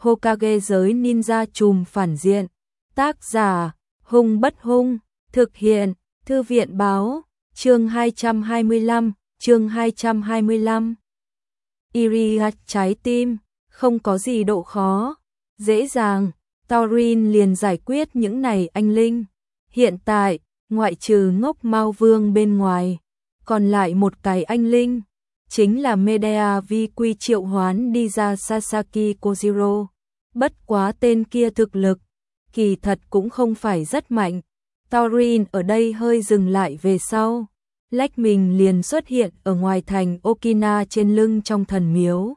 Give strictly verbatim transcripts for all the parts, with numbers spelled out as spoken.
Hokage giới ninja trùm phản diện. Tác giả, Hung Bất Hung, thực hiện, Thư viện báo, chương hai trăm hai mươi lăm, chương hai trăm hai mươi lăm. Iria trái tim, không có gì độ khó, dễ dàng, Taurin liền giải quyết những này anh linh. Hiện tại, ngoại trừ Ngốc Mao Vương bên ngoài, còn lại một cái anh linh, chính là Medea Vi Quy triệu hoán đi ra Sasaki Kojiro. Bất quá tên kia thực lực, kỳ thật cũng không phải rất mạnh. Taurin ở đây hơi dừng lại về sau, lách mình liền xuất hiện ở ngoài thành Okina trên lưng trong thần miếu.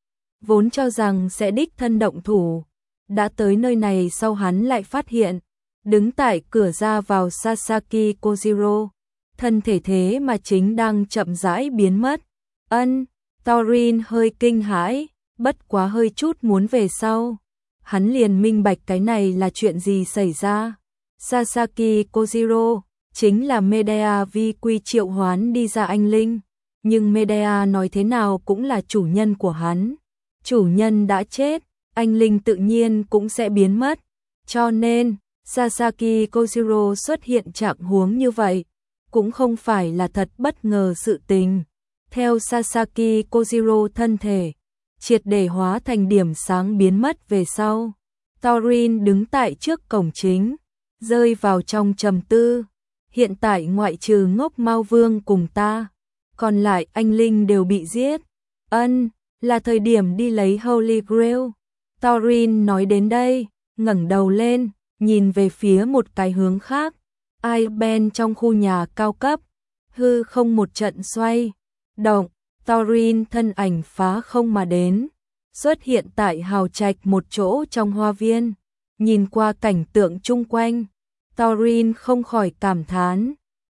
Vốn cho rằng sẽ đích thân động thủ, đã tới nơi này sau hắn lại phát hiện, đứng tại cửa ra vào Sasaki Kojiro, thân thể thế mà chính đang chậm rãi biến mất. Ân, Taurin hơi kinh hãi, bất quá hơi chút muốn về sau. Hắn liền minh bạch cái này là chuyện gì xảy ra. Sasaki Kojiro chính là Medea Vi Quy triệu hoán đi ra anh linh, nhưng Medea nói thế nào cũng là chủ nhân của hắn. Chủ nhân đã chết, anh linh tự nhiên cũng sẽ biến mất, cho nên Sasaki Kojiro xuất hiện trạng huống như vậy, cũng không phải là thật bất ngờ sự tình. Theo Sasaki Kojiro thân thể triệt để hóa thành điểm sáng biến mất về sau, Taurin đứng tại trước cổng chính, rơi vào trong trầm tư. Hiện tại ngoại trừ Ngốc Mao Vương cùng ta, còn lại anh linh đều bị giết. Ân, là thời điểm đi lấy Holy Grail. Taurin nói đến đây, ngẩng đầu lên, nhìn về phía một cái hướng khác. Aiben trong khu nhà cao cấp, hư không một trận xoay động, Taurin thân ảnh phá không mà đến, xuất hiện tại hào trạch một chỗ trong hoa viên. Nhìn qua cảnh tượng chung quanh, Taurin không khỏi cảm thán,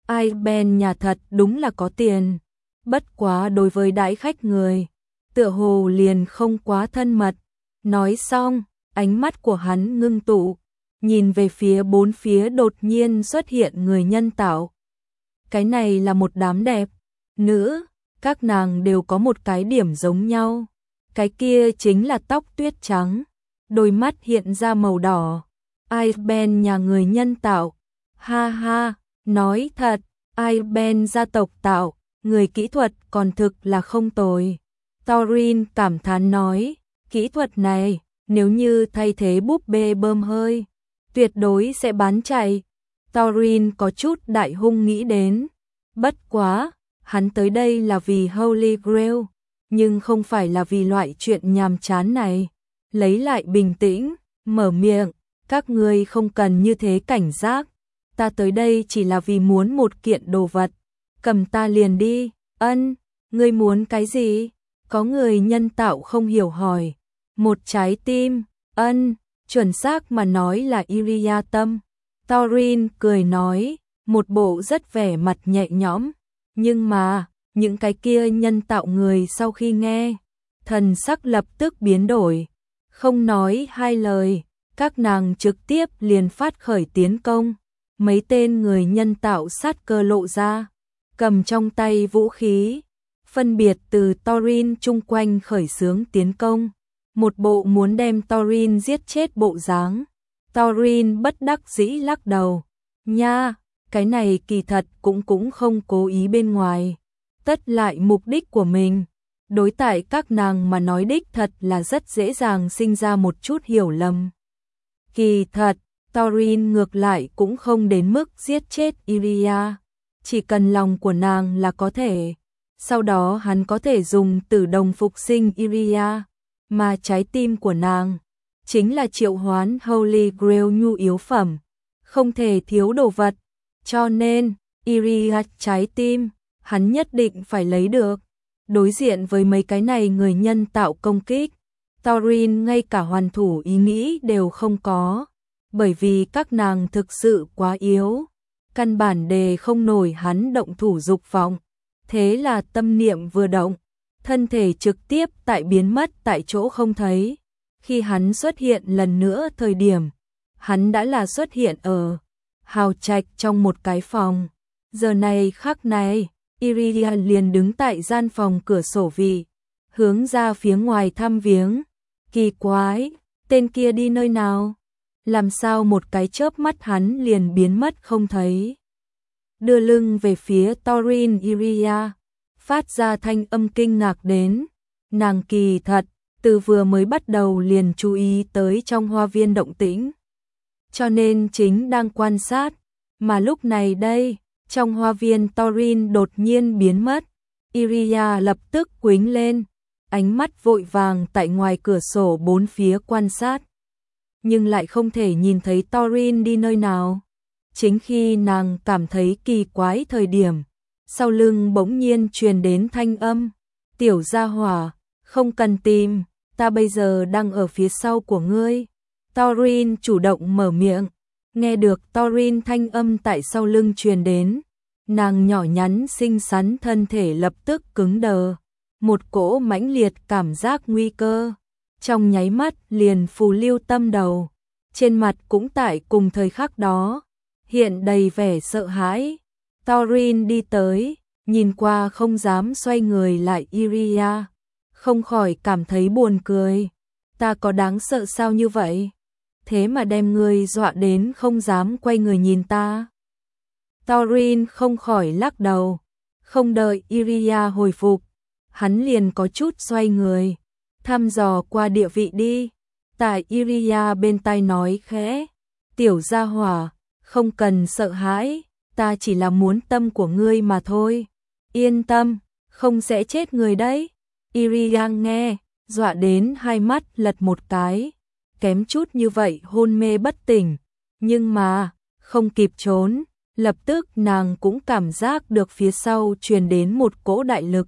Aiben nhà thật đúng là có tiền, bất quá đối với đãi khách người, tựa hồ liền không quá thân mật. Nói xong, ánh mắt của hắn ngưng tụ, nhìn về phía bốn phía đột nhiên xuất hiện người nhân tạo. Cái này là một đám đẹp nữ, các nàng đều có một cái điểm giống nhau, cái kia chính là tóc tuyết trắng, đôi mắt hiện ra màu đỏ. Aiben nhà người nhân tạo, ha ha, nói thật, Aiben gia tộc tạo, người kỹ thuật còn thực là không tồi. Taurin cảm thán nói, kỹ thuật này, nếu như thay thế búp bê bơm hơi, tuyệt đối sẽ bán chạy. Taurin có chút đại hung nghĩ đến, bất quá, hắn tới đây là vì Holy Grail, nhưng không phải là vì loại chuyện nhàm chán này. Lấy lại bình tĩnh, mở miệng, các ngươi không cần như thế cảnh giác, ta tới đây chỉ là vì muốn một kiện đồ vật, cầm ta liền đi. Ân, ngươi muốn cái gì? Có người nhân tạo không hiểu hỏi. Một trái tim. Ân, chuẩn xác mà nói là Iria tâm. Taurin cười nói, một bộ rất vẻ mặt nhẹ nhõm, nhưng mà, những cái kia nhân tạo người sau khi nghe, thần sắc lập tức biến đổi, không nói hai lời, các nàng trực tiếp liền phát khởi tiến công. Mấy tên người nhân tạo sát cơ lộ ra, cầm trong tay vũ khí, phân biệt từ Taurin chung quanh khởi xướng tiến công, một bộ muốn đem Taurin giết chết bộ dáng. Taurin bất đắc dĩ lắc đầu, nha, cái này kỳ thật cũng cũng không cố ý bên ngoài, tất lại mục đích của mình. Đối tại các nàng mà nói đích thật là rất dễ dàng sinh ra một chút hiểu lầm. Kỳ thật, Taurin ngược lại cũng không đến mức giết chết Iria, chỉ cần lòng của nàng là có thể. Sau đó hắn có thể dùng tử đồng phục sinh Iria, mà trái tim của nàng chính là triệu hoán Holy Grail nhu yếu phẩm, không thể thiếu đồ vật, cho nên Iria trái tim, hắn nhất định phải lấy được. Đối diện với mấy cái này người nhân tạo công kích, Taurin ngay cả hoàn thủ ý nghĩ đều không có, bởi vì các nàng thực sự quá yếu, căn bản đề không nổi hắn động thủ dục vọng. Thế là tâm niệm vừa động, thân thể trực tiếp tại biến mất tại chỗ không thấy. Khi hắn xuất hiện lần nữa thời điểm, hắn đã là xuất hiện ở hào trạch trong một cái phòng. Giờ này khắc này, Iria liền đứng tại gian phòng cửa sổ vị, hướng ra phía ngoài thăm viếng. Kỳ quái, tên kia đi nơi nào? Làm sao một cái chớp mắt hắn liền biến mất không thấy? Đưa lưng về phía Thorin Iria, phát ra thanh âm kinh ngạc đến. Nàng kỳ thật, từ vừa mới bắt đầu liền chú ý tới trong hoa viên động tĩnh. Cho nên chính đang quan sát, mà lúc này đây, trong hoa viên Thorin đột nhiên biến mất. Iria lập tức quĩnh lên, ánh mắt vội vàng tại ngoài cửa sổ bốn phía quan sát. Nhưng lại không thể nhìn thấy Thorin đi nơi nào. Chính khi nàng cảm thấy kỳ quái thời điểm, sau lưng bỗng nhiên truyền đến thanh âm. Tiểu gia hỏa, không cần tìm, ta bây giờ đang ở phía sau của ngươi. Thorin chủ động mở miệng, nghe được Thorin thanh âm tại sau lưng truyền đến. Nàng nhỏ nhắn xinh xắn thân thể lập tức cứng đờ, một cỗ mãnh liệt cảm giác nguy cơ, trong nháy mắt liền phù lưu tâm đầu, trên mặt cũng tại cùng thời khắc đó, hiện đầy vẻ sợ hãi. Thorin đi tới, nhìn qua không dám xoay người lại Iria, không khỏi cảm thấy buồn cười. Ta có đáng sợ sao như vậy? Thế mà đem ngươi dọa đến không dám quay người nhìn ta. Thorin không khỏi lắc đầu, không đợi Iria hồi phục, hắn liền có chút xoay người, thăm dò qua địa vị đi. Tại Iria bên tai nói khẽ, tiểu gia hỏa, không cần sợ hãi, ta chỉ là muốn tâm của ngươi mà thôi. Yên tâm, không sẽ chết người đấy. Iria nghe, dọa đến hai mắt lật một cái, kém chút như vậy hôn mê bất tỉnh, nhưng mà, không kịp trốn. Lập tức nàng cũng cảm giác được phía sau truyền đến một cỗ đại lực.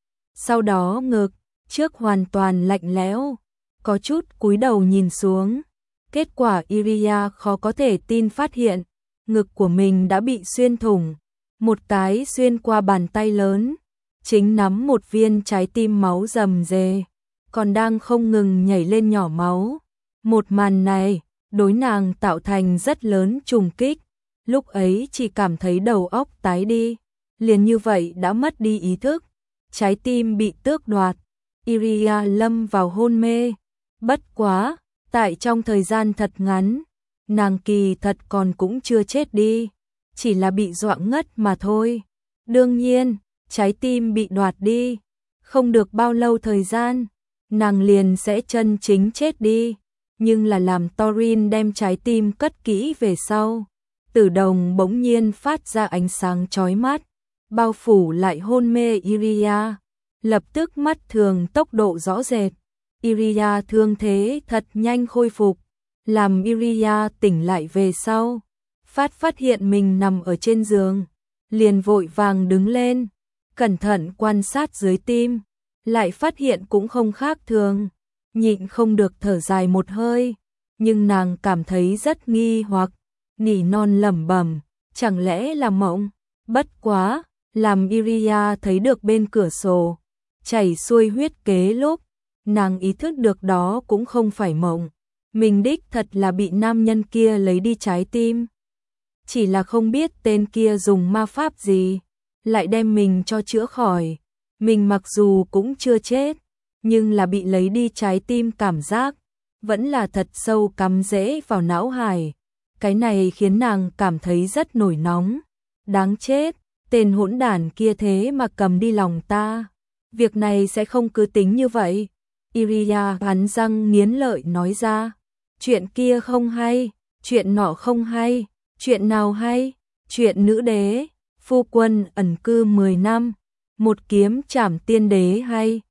Sau đó ngực, trước hoàn toàn lạnh lẽo, có chút cúi đầu nhìn xuống. Kết quả Iria khó có thể tin phát hiện, ngực của mình đã bị xuyên thủng. Một cái xuyên qua bàn tay lớn, chính nắm một viên trái tim máu rầm rề, còn đang không ngừng nhảy lên nhỏ máu. Một màn này, đối nàng tạo thành rất lớn trùng kích. Lúc ấy chỉ cảm thấy đầu óc tái đi, liền như vậy đã mất đi ý thức, trái tim bị tước đoạt, Iria lâm vào hôn mê. Bất quá, tại trong thời gian thật ngắn, nàng kỳ thật còn cũng chưa chết đi, chỉ là bị dọa ngất mà thôi. Đương nhiên, trái tim bị đoạt đi, không được bao lâu thời gian, nàng liền sẽ chân chính chết đi, nhưng là làm Thorin đem trái tim cất kỹ về sau. Tử đồng bỗng nhiên phát ra ánh sáng chói mắt, bao phủ lại hôn mê Iria, lập tức mắt thường tốc độ rõ rệt. Iria thương thế thật nhanh khôi phục, làm Iria tỉnh lại về sau, phát phát hiện mình nằm ở trên giường, liền vội vàng đứng lên, cẩn thận quan sát dưới tim, lại phát hiện cũng không khác thường, nhịn không được thở dài một hơi, nhưng nàng cảm thấy rất nghi hoặc. Nỉ non lẩm bẩm, chẳng lẽ là mộng? Bất quá, làm Iria thấy được bên cửa sổ chảy xuôi huyết kế lúc, nàng ý thức được đó cũng không phải mộng, mình đích thật là bị nam nhân kia lấy đi trái tim. Chỉ là không biết tên kia dùng ma pháp gì, lại đem mình cho chữa khỏi. Mình mặc dù cũng chưa chết, nhưng là bị lấy đi trái tim cảm giác vẫn là thật sâu cắm rễ vào não hải. Cái này khiến nàng cảm thấy rất nổi nóng. Đáng chết, tên hỗn đản kia thế mà cầm đi lòng ta. Việc này sẽ không cứ tính như vậy. Iria cắn răng nghiến lợi nói ra. Chuyện kia không hay, chuyện nọ không hay, chuyện nào hay, chuyện nữ đế, phu quân ẩn cư mười năm, một kiếm trảm tiên đế hay,